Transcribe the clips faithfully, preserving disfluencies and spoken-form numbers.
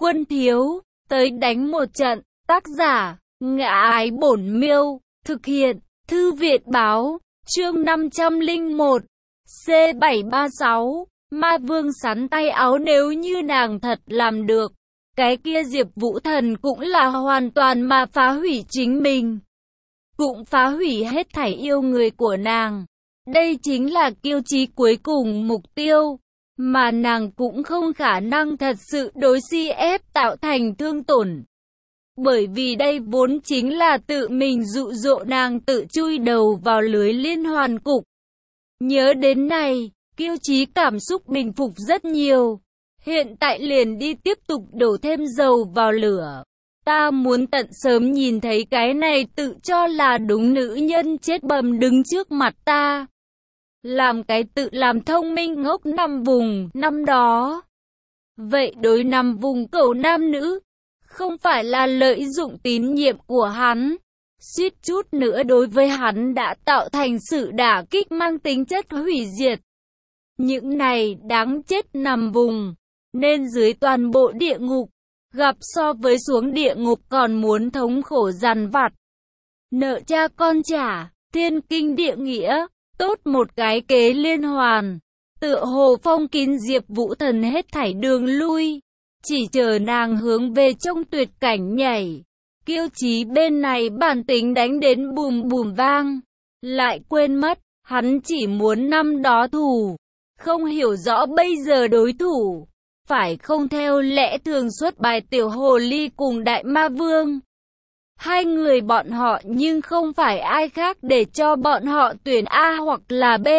Quân thiếu, tới đánh một trận. Tác giả, Ngã Ái Bổn Miêu. Thực hiện, Thư viện báo. Chương năm trăm lẻ một. C bảy ba sáu. Ma Vương sắn tay áo, nếu như nàng thật làm được, cái kia Diệp Vũ Thần cũng là hoàn toàn mà phá hủy chính mình, cũng phá hủy hết thảy yêu người của nàng. Đây chính là kiêu chí cuối cùng, mục tiêu mà nàng cũng không khả năng thật sự đối xê ép tạo thành thương tổn. Bởi vì đây vốn chính là tự mình dụ dỗ nàng tự chui đầu vào lưới liên hoàn cục. Nhớ đến này, kiêu chí cảm xúc bình phục rất nhiều. Hiện tại liền đi tiếp tục đổ thêm dầu vào lửa. Ta muốn tận sớm nhìn thấy cái này tự cho là đúng nữ nhân chết bầm đứng trước mặt ta. Làm cái tự làm thông minh ngốc năm vùng năm đó. Vậy đối năm vùng cẩu nam nữ, không phải là lợi dụng tín nhiệm của hắn, suýt chút nữa đối với hắn đã tạo thành sự đả kích mang tính chất hủy diệt. Những này đáng chết nằm vùng, nên dưới toàn bộ địa ngục, gặp so với xuống địa ngục còn muốn thống khổ dằn vặt. Nợ cha con trả, thiên kinh địa nghĩa, tốt một cái kế liên hoàn, tựa hồ phong kín Diệp Vũ Thần hết thảy đường lui, chỉ chờ nàng hướng về trong tuyệt cảnh nhảy. Kiêu chí bên này bản tính đánh đến bùm bùm vang, lại quên mất, hắn chỉ muốn năm đó thủ, không hiểu rõ bây giờ đối thủ, phải không theo lẽ thường xuất bài tiểu hồ ly cùng đại ma vương. Hai người bọn họ nhưng không phải ai khác để cho bọn họ tuyển A hoặc là B.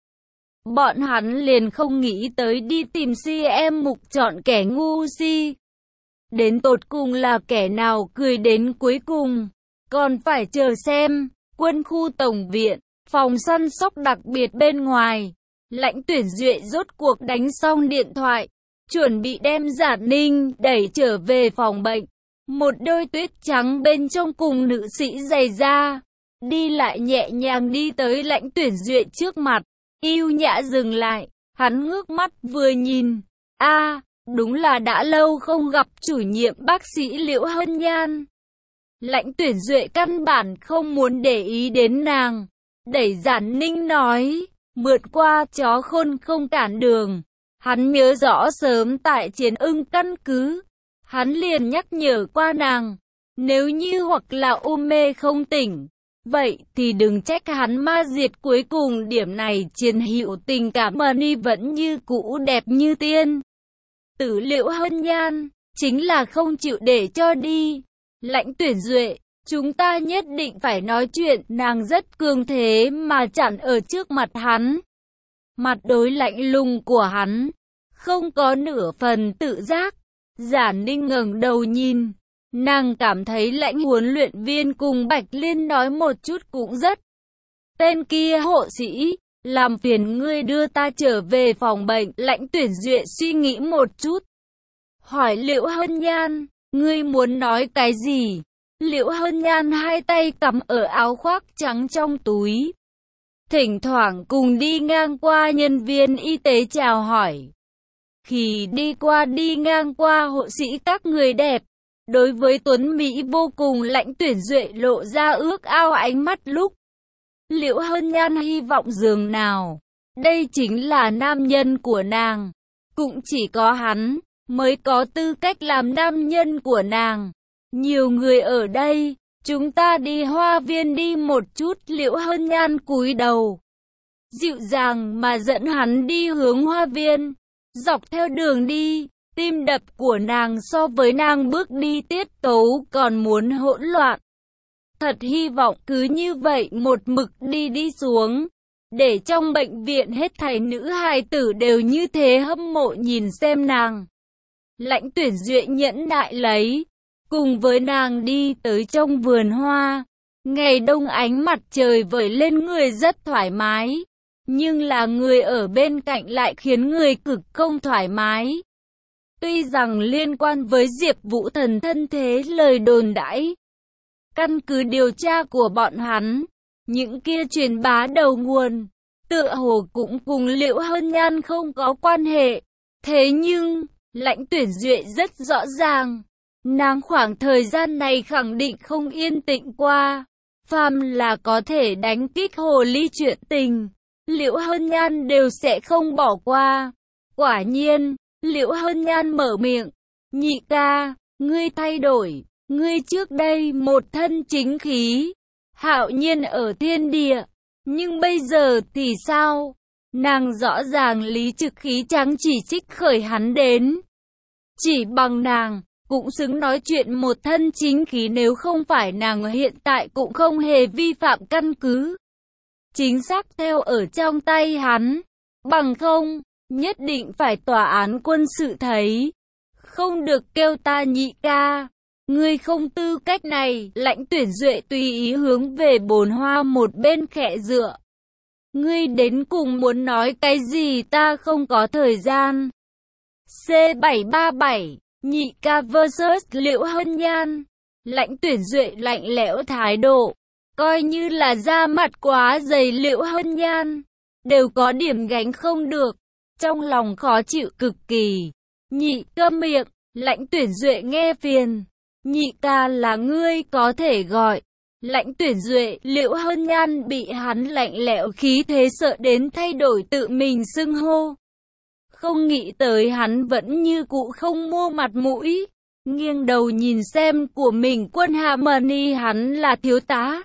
Bọn hắn liền không nghĩ tới đi tìm xê em mục chọn kẻ ngu si. Đến tột cùng là kẻ nào cười đến cuối cùng, còn phải chờ xem. Quân khu tổng viện, phòng săn sóc đặc biệt bên ngoài, Lãnh Tuyển Duệ rốt cuộc đánh xong điện thoại, chuẩn bị đem Giản Ninh đẩy trở về phòng bệnh. Một đôi tuyết trắng bên trong cùng nữ sĩ giày da, đi lại nhẹ nhàng đi tới Lãnh Tuyển Duệ trước mặt, yêu nhã dừng lại, hắn ngước mắt vừa nhìn, a, đúng là đã lâu không gặp chủ nhiệm bác sĩ Liễu Hân Nhan. Lãnh Tuyển Duệ căn bản không muốn để ý đến nàng, đẩy Giản Ninh nói, mượt qua chó khôn không cản đường. Hắn nhớ rõ sớm tại Chiến Ưng căn cứ, hắn liền nhắc nhở qua nàng, nếu như hoặc là ôm mê không tỉnh, vậy thì đừng trách hắn ma diệt. Cuối cùng điểm này Chiến Hữu tình cảm Mani vẫn như cũ đẹp như tiên. Tử Liễu Hân Nhan, chính là không chịu để cho đi. Lãnh Tuyển Duệ, chúng ta nhất định phải nói chuyện. Nàng rất cường thế mà chặn ở trước mặt hắn. Mặt đối lạnh lùng của hắn, không có nửa phần tự giác. Giản Ninh ngẩng đầu nhìn, nàng cảm thấy Lãnh huấn luyện viên cùng Bạch Liên nói một chút cũng rất. Tên kia hộ sĩ, làm phiền ngươi đưa ta trở về phòng bệnh. Lãnh Tuyển Duệ suy nghĩ một chút, hỏi Liễu Hân Nhan, ngươi muốn nói cái gì? Liễu Hân Nhan hai tay cắm ở áo khoác trắng trong túi, thỉnh thoảng cùng đi ngang qua nhân viên y tế chào hỏi. Khi đi qua đi ngang qua hộ sĩ các người đẹp, đối với tuấn Mỹ vô cùng Lãnh Tuyển Duệ lộ ra ước ao ánh mắt lúc. Liễu Hân Nhan hy vọng dường nào, đây chính là nam nhân của nàng, cũng chỉ có hắn mới có tư cách làm nam nhân của nàng. Nhiều người ở đây, chúng ta đi hoa viên đi một chút. Liễu Hân Nhan cúi đầu, dịu dàng mà dẫn hắn đi hướng hoa viên. Dọc theo đường đi, tim đập của nàng so với nàng bước đi tiết tấu còn muốn hỗn loạn. Thật hy vọng cứ như vậy một mực đi đi xuống, để trong bệnh viện hết thảy nữ hài tử đều như thế hâm mộ nhìn xem nàng. Lãnh Tuyển Duệ nhẫn nại lấy, cùng với nàng đi tới trong vườn hoa. Ngày đông ánh mặt trời vẩy lên người rất thoải mái, nhưng là người ở bên cạnh lại khiến người cực không thoải mái. Tuy rằng liên quan với Diệp Vũ Thần thân thế lời đồn đãi, căn cứ điều tra của bọn hắn, những kia truyền bá đầu nguồn, tựa hồ cũng cùng Liễu Hân Nhan không có quan hệ. Thế nhưng, Lãnh Tuyển Duệ rất rõ ràng, nàng khoảng thời gian này khẳng định không yên tĩnh qua. Phàm là có thể đánh kích hồ ly chuyện tình, Liễu Hân Nhan đều sẽ không bỏ qua. Quả nhiên, Liễu Hân Nhan mở miệng, nhị ca, ngươi thay đổi, ngươi trước đây một thân chính khí, hạo nhiên ở thiên địa, nhưng bây giờ thì sao? Nàng rõ ràng lý trực khí trắng chỉ trích khởi hắn đến. Chỉ bằng nàng, cũng xứng nói chuyện một thân chính khí, nếu không phải nàng hiện tại cũng không hề vi phạm căn cứ. Chính xác theo ở trong tay hắn, bằng không, nhất định phải tòa án quân sự thấy. Không được kêu ta nhị ca, ngươi không tư cách này. Lãnh Tuyển Duệ tùy ý hướng về Bồn Hoa một bên khẽ dựa. Ngươi đến cùng muốn nói cái gì, ta không có thời gian. C bảy ba bảy, nhị ca versus Liễu Hân Nhan. Lãnh Tuyển Duệ lạnh lẽo thái độ, coi như là da mặt quá dày Liễu Hân Nhan, đều có điểm gánh không được, trong lòng khó chịu cực kỳ. Nhị câm miệng, Lãnh Tuyển Duệ nghe phiền. Nhị ca là ngươi có thể gọi. Lãnh Tuyển Duệ, Liễu Hân Nhan bị hắn lạnh lẽo khí thế sợ đến thay đổi tự mình xưng hô. Không nghĩ tới hắn vẫn như cũ không mua mặt mũi, nghiêng đầu nhìn xem của mình quân hạ Mani, hắn là thiếu tá.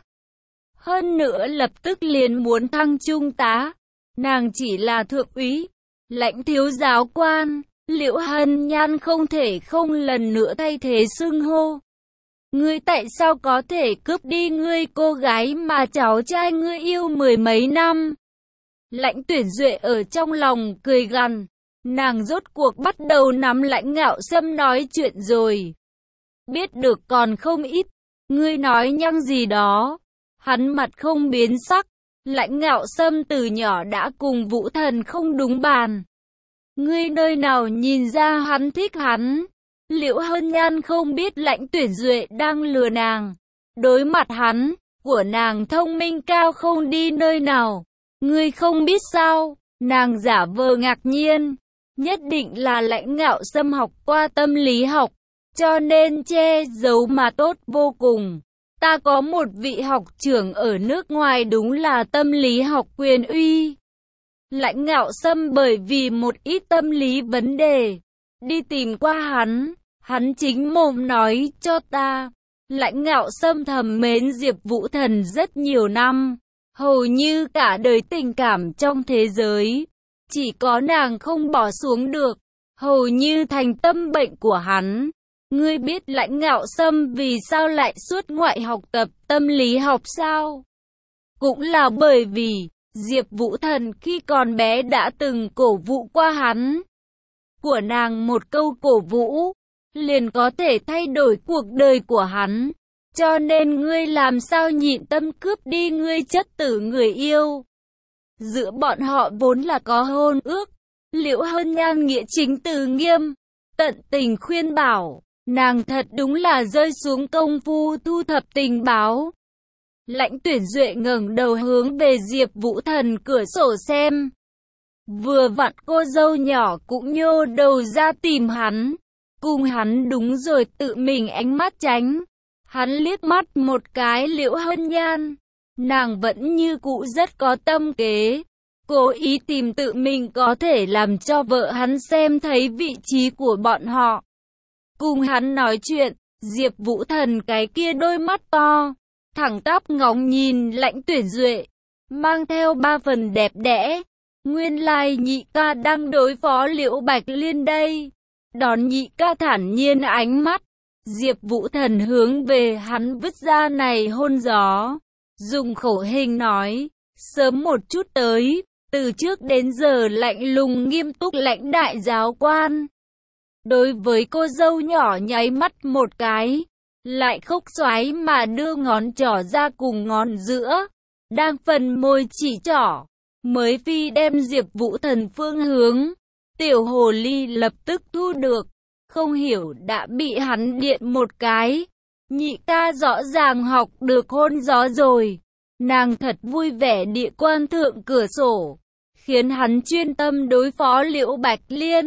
Hơn nữa lập tức liền muốn thăng trung tá, nàng chỉ là thượng úy. Lãnh thiếu giáo quan, Liễu Hân Nhan không thể không lần nữa thay thế xưng hô. Ngươi tại sao có thể cướp đi ngươi cô gái mà cháu trai ngươi yêu mười mấy năm? Lãnh Tuyển Duệ ở trong lòng cười gằn, nàng rốt cuộc bắt đầu nắm Lãnh Ngạo Sâm nói chuyện rồi. Biết được còn không ít, ngươi nói nhăng gì đó. Hắn mặt không biến sắc, Lãnh Ngạo Sâm từ nhỏ đã cùng Vũ Thần không đúng bàn. Ngươi nơi nào nhìn ra hắn thích hắn? Liễu Hân Nhan không biết Lãnh Tuyển Duệ đang lừa nàng. Đối mặt hắn, của nàng thông minh cao không đi nơi nào. Ngươi không biết sao? Nàng giả vờ ngạc nhiên. Nhất định là Lãnh Ngạo Sâm học qua tâm lý học, cho nên che giấu mà tốt vô cùng. Ta có một vị học trưởng ở nước ngoài đúng là tâm lý học quyền uy. Lãnh Ngạo Sâm bởi vì một ít tâm lý vấn đề, đi tìm qua hắn, hắn chính mồm nói cho ta. Lãnh Ngạo Sâm thầm mến Diệp Vũ Thần rất nhiều năm, hầu như cả đời tình cảm trong thế giới, chỉ có nàng không bỏ xuống được, hầu như thành tâm bệnh của hắn. Ngươi biết Lãnh Ngạo Sâm vì sao lại xuất ngoại học tập tâm lý học sao? Cũng là bởi vì Diệp Vũ Thần khi còn bé đã từng cổ vũ qua hắn. Của nàng một câu cổ vũ, liền có thể thay đổi cuộc đời của hắn. Cho nên ngươi làm sao nhịn tâm cướp đi ngươi chất tử người yêu? Giữa bọn họ vốn là có hôn ước. Liễu Hân Nhan nghĩa chính từ nghiêm, tận tình khuyên bảo. Nàng thật đúng là rơi xuống công phu thu thập tình báo. Lãnh Tuyển Duệ ngẩng đầu hướng về Diệp Vũ Thần cửa sổ xem. Vừa vặn cô dâu nhỏ cũng nhô đầu ra tìm hắn. Cùng hắn đúng rồi, tự mình ánh mắt tránh. Hắn liếc mắt một cái Liễu Hân Nhan. Nàng vẫn như cũ rất có tâm kế, cố ý tìm tự mình có thể làm cho vợ hắn xem thấy vị trí của bọn họ. Cùng hắn nói chuyện, Diệp Vũ Thần cái kia đôi mắt to, thẳng tắp ngóng nhìn Lãnh Tuyển Duệ, mang theo ba phần đẹp đẽ. Nguyên lai nhị ca đang đối phó Liễu Bạch Liên đây. Đón nhị ca thản nhiên ánh mắt, Diệp Vũ Thần hướng về hắn vứt ra này hôn gió, dùng khẩu hình nói, sớm một chút tới, từ trước đến giờ lạnh lùng nghiêm túc lãnh đại giáo quan. Đối với cô dâu nhỏ nháy mắt một cái, lại khóc xoáy mà đưa ngón trỏ ra cùng ngón giữa, đang phần môi chỉ trỏ, mới phi đem Diệp Vũ Thần phương hướng. Tiểu hồ ly lập tức thu được, không hiểu đã bị hắn điện một cái. Nhị ca rõ ràng học được hôn gió rồi. Nàng thật vui vẻ địa quan thượng cửa sổ, khiến hắn chuyên tâm đối phó Liễu Bạch Liên.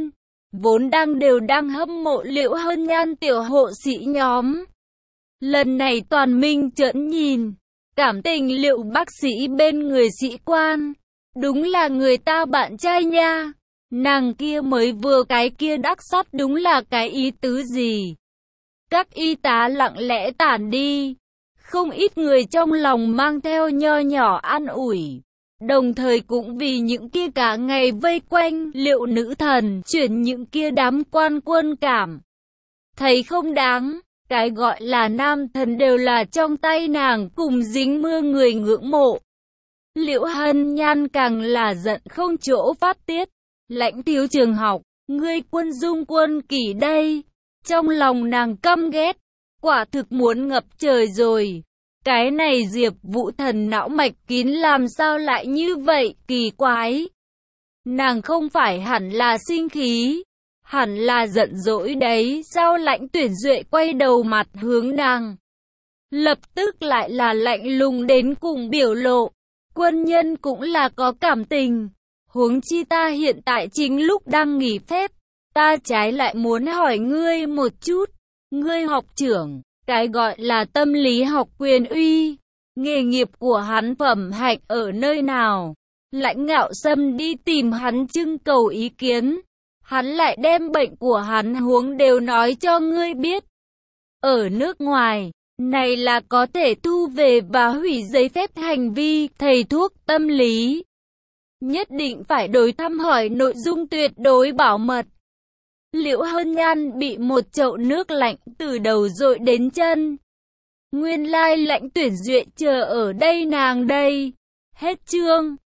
vốn đang đều đang hâm mộ Liễu Hân Nhan tiểu hộ sĩ nhóm. Lần này toàn minh trợn nhìn, cảm tình Liệu bác sĩ bên người sĩ quan, đúng là người ta bạn trai nha. Nàng kia mới vừa cái kia đắc sắt đúng là cái ý tứ gì. Các y tá lặng lẽ tản đi, không ít người trong lòng mang theo nho nhỏ an ủi. Đồng thời cũng vì những kia cả ngày vây quanh Liệu nữ thần chuyển những kia đám quan quân cảm thấy không đáng. Cái gọi là nam thần đều là trong tay nàng cùng dính mưa người ngưỡng mộ. Liễu Hân Nhan càng là giận không chỗ phát tiết. Lãnh thiếu trường học, ngươi quân dung quân kỷ đây. Trong lòng nàng căm ghét, quả thực muốn ngập trời rồi. Cái này Diệp Vũ Thần não mạch kín làm sao lại như vậy, kỳ quái. Nàng không phải hẳn là sinh khí, hẳn là giận dỗi đấy, sao Lãnh Tuyển Duệ quay đầu mặt hướng nàng. Lập tức lại là lạnh lùng đến cùng biểu lộ, quân nhân cũng là có cảm tình. Huống chi ta hiện tại chính lúc đang nghỉ phép, ta trái lại muốn hỏi ngươi một chút, ngươi học trưởng, cái gọi là tâm lý học quyền uy, nghề nghiệp của hắn phẩm hạnh ở nơi nào? Lãnh Ngạo Sâm đi tìm hắn trưng cầu ý kiến, hắn lại đem bệnh của hắn huống đều nói cho ngươi biết. Ở nước ngoài, này là có thể thu về và hủy giấy phép hành vi thầy thuốc tâm lý. Nhất định phải đối thăm hỏi nội dung tuyệt đối bảo mật. Liễu Hân Nhan bị một chậu nước lạnh từ đầu dội đến chân. Nguyên lai Lãnh Tuyển Duệ chờ ở đây nàng đây. Hết chương.